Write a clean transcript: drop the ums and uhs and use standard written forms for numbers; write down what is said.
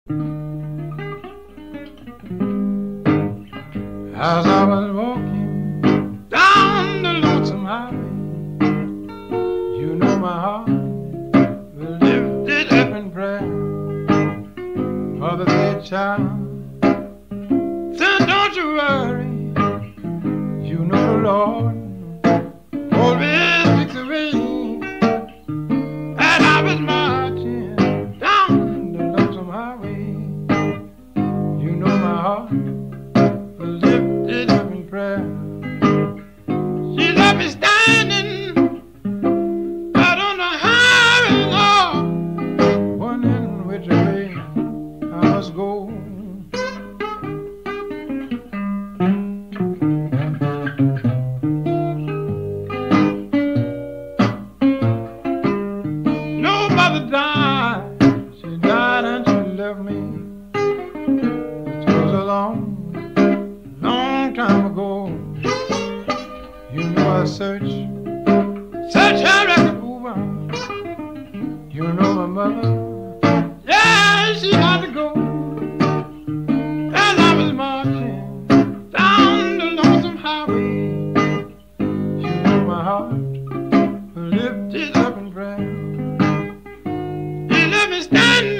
As I was walking down the lonesome highway, you know my heart will lift it up in prayer. Mother said, child, son, don't you worry. You know the Lord always makes a way. And I was marching down the lonesome highway. You know my heart will lift it up in prayer. She left me standing out on the highway, Lord, wondering which way I must go. No mother died, she died and she left me. It was a long time ago. You know I searched her record over. You know my mother, yeah, she had to go. As I was marching down the lonesome highway, you know my heart lifted up in prayer. He left me standing